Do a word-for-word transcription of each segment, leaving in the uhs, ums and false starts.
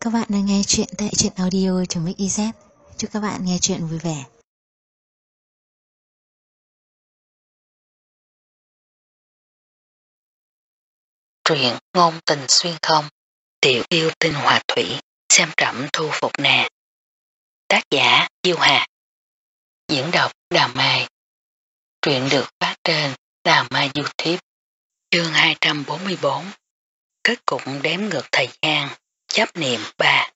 các bạn đang nghe chuyện tại truyện audio.mixyz. Chúc các bạn nghe chuyện vui vẻ. Truyện ngôn tình xuyên không, tiểu yêu tinh hòa thủy, xem trẫm thu phục nàng. Tác giả Diêu Hạt. Diễn đọc Đào Mai. Truyện được phát trên Đào Mai YouTube. Chương hai trăm bốn mươi bốn. Kết cục đếm ngược thời gian, chấp niệm ba.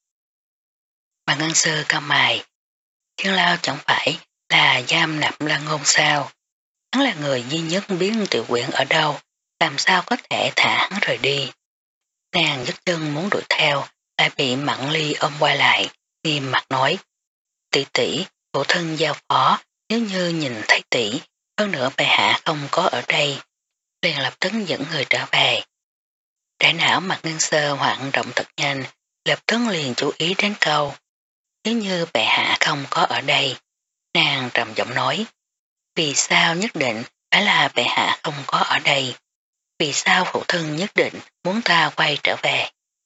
Mà ngân sơ cao mày. Thiên Lao chẳng phải là giam nạp Lăng Ngôn sao? Hắn là người duy nhất biết tiểu quyển ở đâu, làm sao có thể thả hắn rời đi. Nàng nhấc chân muốn đuổi theo, lại bị Mạn Ly ôm qua lại, nghiêm mặt nói: tỷ tỷ, phụ thân giao phó, nếu như nhìn thấy tỷ, hơn nữa bệ hạ không có ở đây, liền lập tức dẫn người trở về. Đại não Mạc Ngân Sơ hoạt động thật nhanh, lập tức liền chú ý đến câu: nếu như bệ hạ không có ở đây. Nàng trầm giọng nói: vì sao nhất định phải là bệ hạ không có ở đây? Vì sao phụ thân nhất định muốn ta quay trở về?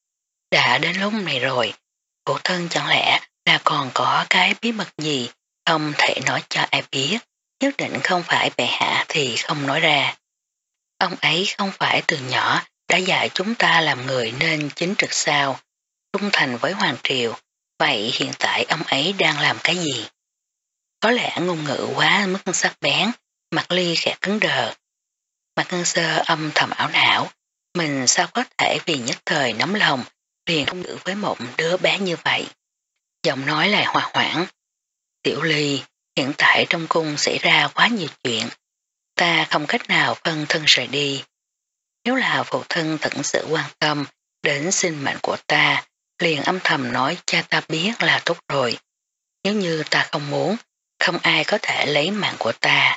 Đã đến lúc này rồi, phụ thân chẳng lẽ là còn có cái bí mật gì không thể nói cho ai biết, nhất định không phải bệ hạ thì không nói ra. Ông ấy không phải từ nhỏ đã dạy chúng ta làm người nên chính trực sao, trung thành với hoàng triều, vậy hiện tại ông ấy đang làm cái gì? Có lẽ ngôn ngữ quá mức sắc bén, Mạc Ly khẽ cứng đờ. Mạc Ngân Sơ âm thầm ảo não, mình sao có thể vì nhất thời nóng lòng liền không ngữ với một đứa bé như vậy. Giọng nói lại hòa hoãn: Tiểu Ly, hiện tại trong cung xảy ra quá nhiều chuyện, ta không cách nào phân thân rời đi. Nếu là phụ thân thật sự quan tâm đến sinh mệnh của ta, liền âm thầm nói cha ta biết là tốt rồi. Nếu như ta không muốn, không ai có thể lấy mạng của ta.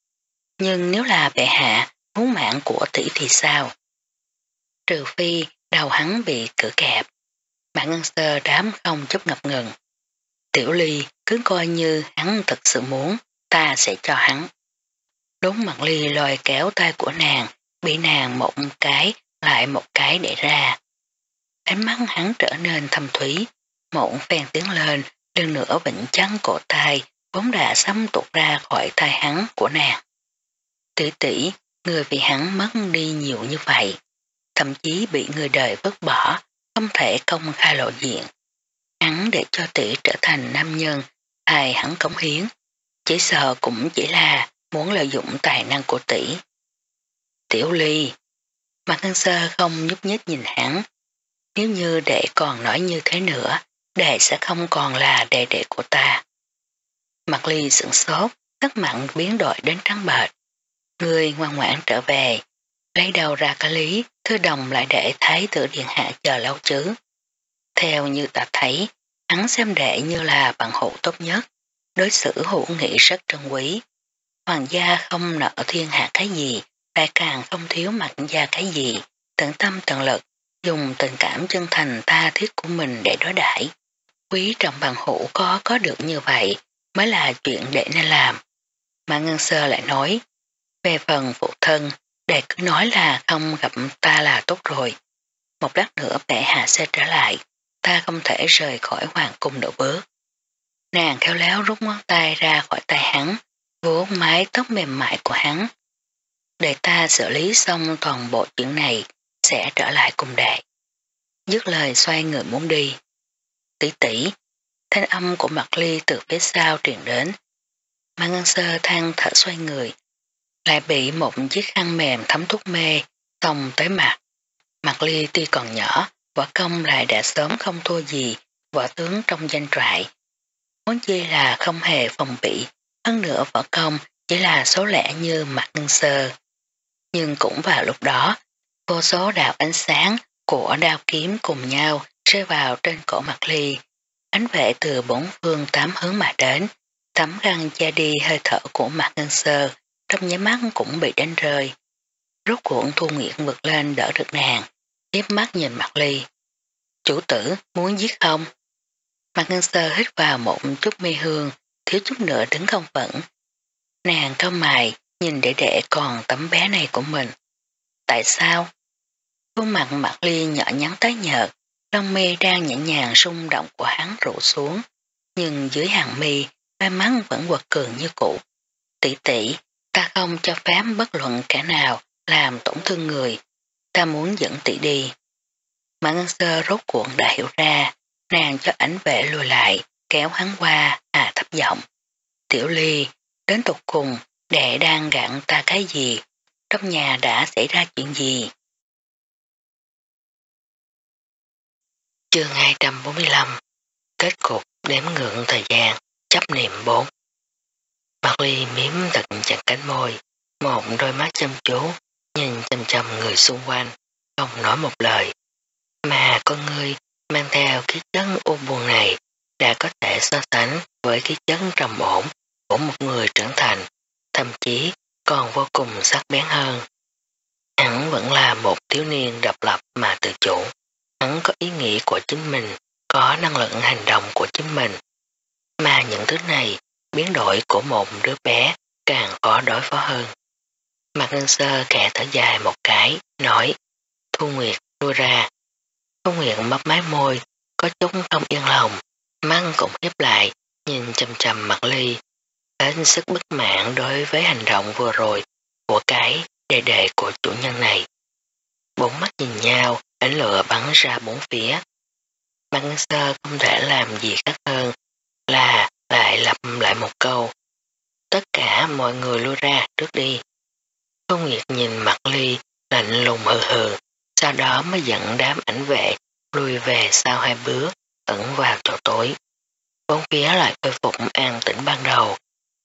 Nhưng nếu là bệ hạ muốn mạng của tỷ thì sao? Trừ phi đầu hắn bị cử kẹp. Mạc Ngân Sơ đám không chút ngập ngừng. Tiểu Ly cứ coi như hắn thật sự muốn, ta sẽ cho hắn. Đúng Mạc Ly lôi kéo tay của nàng, bị nàng một cái lại một cái để ra. Ánh mắt hắn trở nên thâm thúy, một phen tiến lên, lần nữa vĩnh chắn cổ tay vốn đã sắp tuột ra khỏi tay hắn của nàng. Tỷ tỷ, người vì hắn mất đi nhiều như vậy, thậm chí bị người đời vứt bỏ, không thể công khai lộ diện. Hắn để cho tỷ trở thành nam nhân, hay hắn cống hiến, chỉ sợ cũng chỉ là muốn lợi dụng tài năng của tỷ. Tiểu Ly, Mạc Ngân Sơ không nhúc nhích nhìn hắn. Nếu như đệ còn nói như thế nữa, đệ sẽ không còn là đệ đệ của ta. Mạc Ly sửng sốt, sắc mặn biến đổi đến trắng bệch. Người ngoan ngoãn trở về, lấy đầu ra cả lý, thư đồng lại để thái tử điện hạ chờ lâu chứ. Theo như ta thấy, hắn xem đệ như là bạn hữu tốt nhất, đối xử hữu nghị rất trân quý. Hoàng gia không nợ thiên hạ cái gì, lại càng không thiếu mặt gia cái gì, tận tâm tận lực, dùng tình cảm chân thành tha thiết của mình để đối đãi. Quý trọng bằng hữu có có được như vậy mới là chuyện để nên làm. Mà Ngân Sơ lại nói, về phần phụ thân, đệ cứ nói là không gặp ta là tốt rồi. Một lát nữa bệ hạ sẽ trở lại, ta không thể rời khỏi hoàng cung nửa bước. Nàng khéo léo rút ngón tay ra khỏi tay hắn, vuốt mái tóc mềm mại của hắn. Để ta xử lý xong toàn bộ chuyện này, sẽ trở lại cùng đệ. Dứt lời xoay người muốn đi. Tỷ tỷ, thanh âm của Mạc Ly từ phía sau truyền đến. Mà Ngân Sơ than thở xoay người, lại bị một chiếc khăn mềm thấm thuốc mê tông tới mặt. Mạc Ly tuy còn nhỏ, võ công lại đã sớm không thua gì võ tướng trong danh trại. Muốn chi là không hề phòng bị, hơn nữa võ công chỉ là số lẻ như Mạc Ngân Sơ. Nhưng cũng vào lúc đó, vô số đạo ánh sáng của đao kiếm cùng nhau rơi vào trên cổ Mạc Ly. Ánh vệ từ bốn phương tám hướng mà đến, tấm găng che đi hơi thở của Mạc Ngân Sơ, trong nháy mắt cũng bị đánh rơi. Rốt cuộc Thu Nguyệt vượt lên đỡ được nàng, hiếp mắt nhìn Mạc Ly. Chủ tử muốn giết không? Mạc Ngân Sơ hít vào một chút mê hương, thiếu chút nữa đứng không vững. Nàng cau mày nhìn đệ đệ còn tấm bé này của mình. Tại sao? Khuôn mặt Mạc Ly nhỏ nhắn tái nhợt, Lông mi đang nhẹ nhàng rung động của hắn rủ xuống, nhưng dưới hàng mi, đôi mắt vẫn quật cường như cũ. Tỷ tỷ, ta không cho phép bất luận kẻ nào làm tổn thương người, ta muốn dẫn tỷ đi. Mã Ngân Sơ rốt cuộc đã hiểu ra, nàng cho ảnh vệ lùi lại, kéo hắn qua, à thấp giọng. Tiểu Ly, đến tục cùng, đệ đang gặn ta cái gì? Trong nhà đã xảy ra chuyện gì? Chương hai trăm bốn mươi lăm Kết cục đếm ngưỡng thời gian, chấp niệm bốn. Mạc Ly miếm thật chặt cánh môi, một đôi mắt chăm chú, nhìn chăm chăm người xung quanh, không nói một lời. Mà con ngươi mang theo khí chất u buồn này đã có thể so sánh với khí chất trầm ổn của một người trưởng thành, thậm chí còn vô cùng sắc bén hơn. Hắn vẫn là một thiếu niên độc lập mà tự chủ. Hắn có ý nghĩ của chính mình, có năng lực hành động của chính mình. Mà những thứ này, biến đổi của một đứa bé càng khó đối phó hơn. Mạc Ngân Sơ khẽ thở dài một cái, nói, Thu Nguyệt lui ra. Thu Nguyệt mấp mái môi, có chút không yên lòng, mắt cũng hiếp lại, nhìn chầm chầm Mạc Ly, hết sức bất mãn đối với hành động vừa rồi của cái đệ đệ của chủ nhân này. Bốn mắt nhìn nhau, ánh lửa bắn ra bốn phía. Mạc Ngân Sơ không thể làm gì khác hơn là lại lặp lại một câu. Tất cả mọi người lui ra trước đi. Thu Nguyệt nhìn Mạc Ly lạnh lùng hừ hừ, sau đó mới dẫn đám ảnh vệ lùi về sau hai bước, ẩn vào chỗ tối. Bốn phía lại khôi phục an tĩnh ban đầu.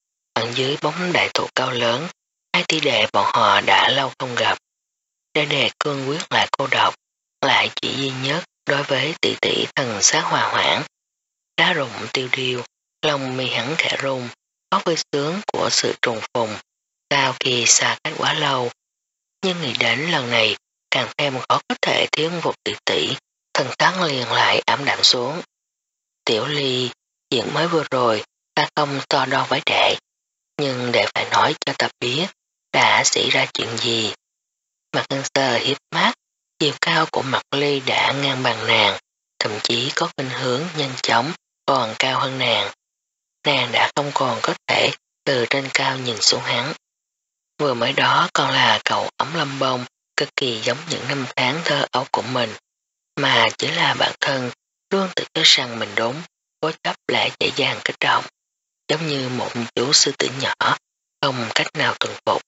Ở dưới bóng đại thụ cao lớn, hai tỷ đệ bọn họ đã lâu không gặp. Đệ đệ cương quyết lại cô độc, lại chỉ duy nhất đối với tỷ tỷ thần sát hòa hoãn. Đá rụng tiêu điêu, lòng mi hắn khẽ rung, có vui sướng của sự trùng phùng, sau khi xa cách quá lâu. Nhưng nghĩ đến lần này, càng thêm khó có thể thiếu một tỷ tỷ, thần tán liền lại ảm đạm xuống. Tiểu Ly, chuyện mới vừa rồi, ta không to đo với đệ, nhưng đệ phải nói cho ta biết, đã xảy ra chuyện gì. Mạc Ngân Sơ hiếp mắt, chiều cao của Mạc Ly đã ngang bằng nàng, thậm chí có khuynh hướng nhanh chóng còn cao hơn nàng. Nàng đã không còn có thể từ trên cao nhìn xuống hắn. Vừa mới đó còn là cậu ấm lâm bông, cực kỳ giống những năm tháng thơ ấu của mình, mà chỉ là bản thân luôn tự cho rằng mình đúng, cố chấp lại dễ dàng kích động, giống như một chú sư tử nhỏ, không cách nào thuần phục.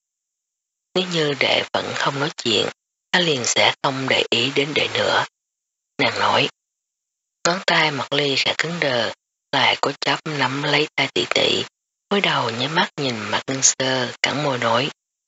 Nếu như đệ vẫn không nói chuyện, ta liền sẽ không để ý đến đệ nữa. Nàng nói, ngón tay Mạc Ly khẽ cứng đờ, lại cố chấp nắm lấy tay tỷ tỷ, cúi đầu nhắm mắt nhìn Mạc Ngân Sơ, cắn môi nói,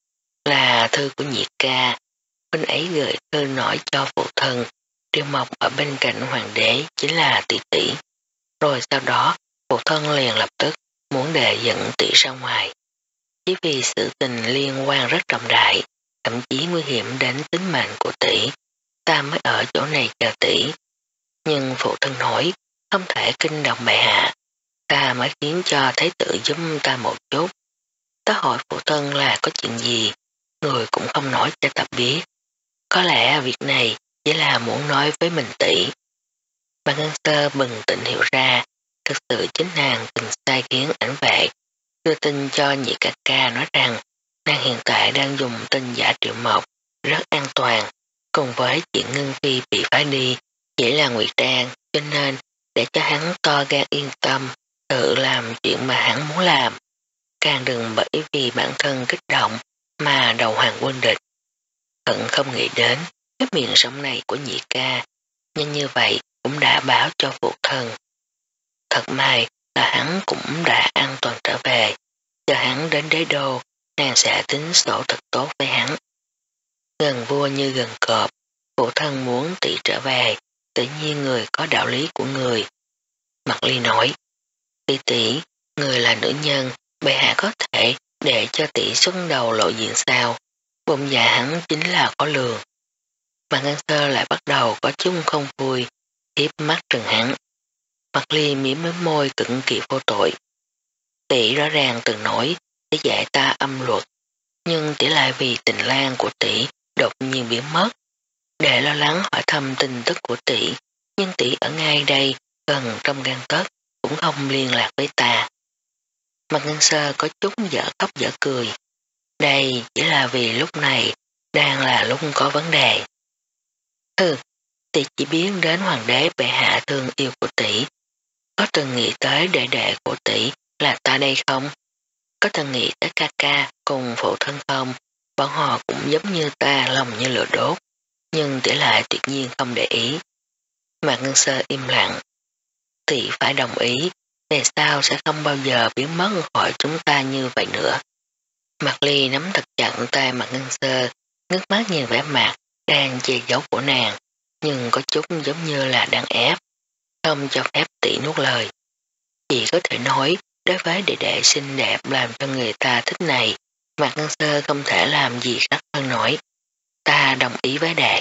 là thư của nhị ca, huynh ấy gửi thư nói cho phụ thân, Tiêu Mộc ở bên cạnh hoàng đế chính là tỷ tỷ. Rồi sau đó, phụ thân liền lập tức muốn đệ dẫn tỷ ra ngoài. Chỉ vì sự tình liên quan rất trọng đại, thậm chí nguy hiểm đến tính mạng của tỷ, ta mới ở chỗ này chờ tỷ. Nhưng phụ thân nói, không thể kinh động bệ hạ, ta mới khiến cho thái tử giúp ta một chút. Ta hỏi phụ thân là có chuyện gì, người cũng không nói cho ta biết. Có lẽ việc này chỉ là muốn nói với mình tỷ. Bà Ngân Sơ bừng tỉnh hiểu ra, thực sự chính nàng từng sai khiến ảnh vệ, đưa tin cho nhị ca ca nói rằng nàng hiện tại đang dùng tên giả Triệu Mộc, rất an toàn, cùng với chuyện Ngân Phi bị phá đi, chỉ là ngụy trang, cho nên để cho hắn to gan yên tâm, tự làm chuyện mà hắn muốn làm. Càng đừng bởi vì bản thân kích động mà đầu hàng quân địch. Hận không nghĩ đến cái miệng sống này của nhị ca, nhưng như vậy cũng đã báo cho phụ thân. Thật may là hắn cũng đã an toàn trở về, chờ hắn đến đế đô, nàng sẽ tính sổ thật tốt với hắn. Gần vua như gần cọp, phụ thân muốn tỷ trở về, tự nhiên người có đạo lý của người. Mạc Ly nói, tỷ tỷ, người là nữ nhân, bệ hạ có thể để cho tỷ xuất đầu lộ diện sao, bụng dạ hắn chính là khó lường. Mà Ngân Sơ lại bắt đầu có chút không vui, hiếp mắt trừng hắn. Mạc Ly mỉm mấy môi cực kỳ vô tội. Tỷ rõ ràng từng nói để dạy ta âm luật, nhưng tỷ lại vì tình lang của tỷ đột nhiên biến mất. Để lo lắng hỏi thăm tin tức của tỷ, nhưng tỷ ở ngay đây, gần trong gan tấc, cũng không liên lạc với ta. Mặt Ngân Sơ có chút dở khóc dở cười. Đây chỉ là vì lúc này đang là lúc có vấn đề. Hừ, tỷ chỉ biết đến hoàng đế bệ hạ thương yêu của tỷ. Có từng nghĩ tới đệ đệ của tỷ là ta đây không? Có từng nghĩ tới ca ca cùng phụ thân không? Bọn họ cũng giống như ta, lòng như lửa đốt, nhưng tỷ lại tuyệt nhiên không để ý. Mạc Ngân Sơ im lặng. Tỷ phải đồng ý, về sau sẽ không bao giờ biến mất khỏi chúng ta như vậy nữa. Mạc Ly nắm thật chặt tay Mạc Ngân Sơ, nước mắt nhìn vẻ mặt đang che giấu của nàng, nhưng có chút giống như là đang ép, không cho phép tỷ nuốt lời. Chỉ có thể nói, đối với đệ đệ xinh đẹp làm cho người ta thích này, Mạc Ngân Sơ không thể làm gì khác hơn nổi. Ta đồng ý với đệ.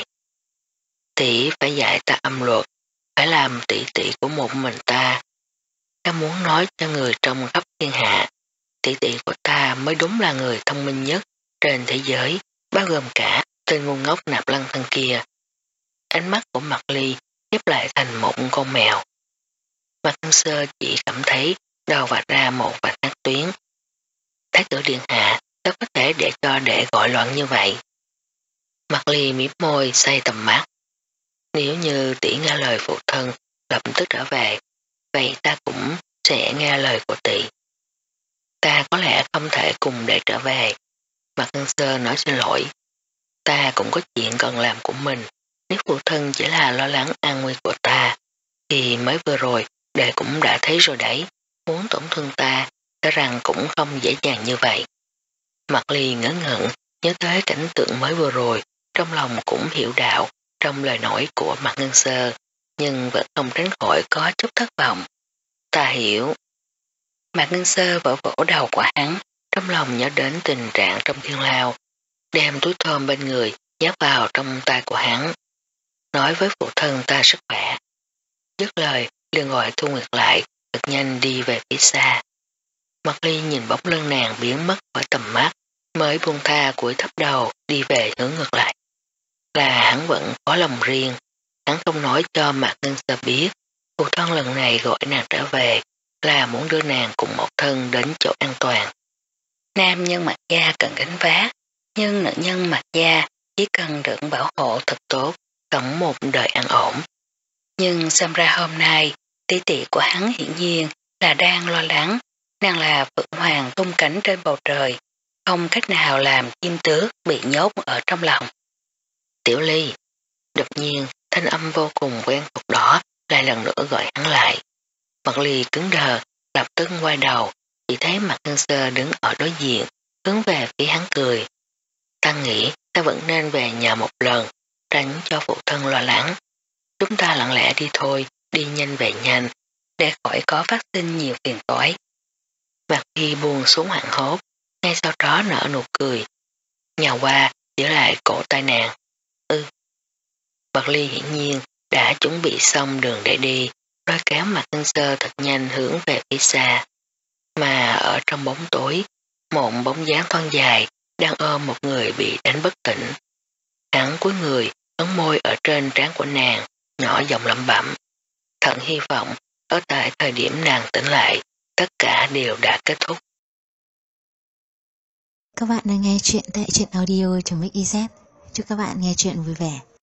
Tỷ phải dạy ta âm luật, phải làm tỷ tỷ của một mình ta. Ta muốn nói cho người trong khắp thiên hạ, tỷ tỷ của ta mới đúng là người thông minh nhất trên thế giới, bao gồm cả tên ngu ngốc Nạp Lăng Thân kia. Ánh mắt của Mạc Ly khép lại thành một con mèo. Mạc Ngân Sơ chỉ cảm thấy đầu vạch ra một vạch hát tuyến. Thái tử điện hạ, sao có thể để cho đệ gọi loạn như vậy? Mạc Ly mím môi say tầm mắt. Nếu như tỷ nghe lời phụ thân lập tức trở về, vậy ta cũng sẽ nghe lời của tỷ. Ta có lẽ không thể cùng đệ trở về. Mạc Ngân Sơ nói xin lỗi. Ta cũng có chuyện cần làm của mình. Nếu phụ thân chỉ là lo lắng an nguy của ta, thì mới vừa rồi đệ cũng đã thấy rồi đấy. Muốn tổn thương ta, ta rằng cũng không dễ dàng như vậy. Mạc Ly ngớ ngẩn, nhớ tới cảnh tượng mới vừa rồi, trong lòng cũng hiểu đạo trong lời nói của Mạc Ngân Sơ, nhưng vẫn không tránh khỏi có chút thất vọng. Ta hiểu. Mạc Ngân Sơ vỗ vỗ đầu của hắn, trong lòng nhớ đến tình trạng trong thiên lao, đem túi thơm bên người nhét vào trong tay của hắn. Nói với phụ thân ta sức khỏe. Dứt lời, liền gọi Thu Nguyệt lại, thật nhanh đi về phía xa. Mạc Ly nhìn bóng lưng nàng biến mất khỏi tầm mắt, mới buông tha cúi thấp đầu đi về hướng ngược lại. Là hắn vẫn có lòng riêng, hắn không nói cho Mạc Ngân Sơ biết, phụ thân lần này gọi nàng trở về là muốn đưa nàng cùng một thân đến chỗ an toàn. Nam nhân Mạc gia cần gánh vác, nhưng nữ nhân Mạc gia chỉ cần được bảo hộ thật tốt, sống một đời an ổn. Nhưng xem ra hôm nay, tỷ tỷ của hắn hiển nhiên là đang lo lắng, nàng là phượng hoàng tung cánh trên bầu trời, không cách nào làm chim tước bị nhốt ở trong lòng. Tiểu Ly, đột nhiên thanh âm vô cùng quen thuộc đó lại lần nữa gọi hắn lại. Mạc Ly cứng đờ, lập tức quay đầu, chỉ thấy Mạc Ngân Sơ đứng ở đối diện, hướng về phía hắn cười. Ta nghĩ ta vẫn nên về nhà một lần, tránh cho phụ thân lo lắng. Chúng ta lặng lẽ đi thôi, đi nhanh về nhanh, để khỏi có phát sinh nhiều phiền toái. Mạc Ly buông xuống hoảng hốt, ngay sau đó nở nụ cười. Nhà qua, giữ lại cổ tay nàng. Ừ. Mạc Ly hiển nhiên đã chuẩn bị xong đường để đi, lôi kéo Mạc Ngân Sơ thật nhanh hướng về phía xa. Mà ở trong bóng tối, một bóng dáng thon dài đang ôm một người bị đánh bất tỉnh. Hắn cúi người, ấn môi ở trên trán của nàng, nhỏ giọng lẩm bẩm. Thận hy vọng ở tại thời điểm nàng tỉnh lại, tất cả đều đã kết thúc. Các bạn đang nghe chuyện tại truyện audio.mixyz. Chúc các bạn nghe chuyện vui vẻ.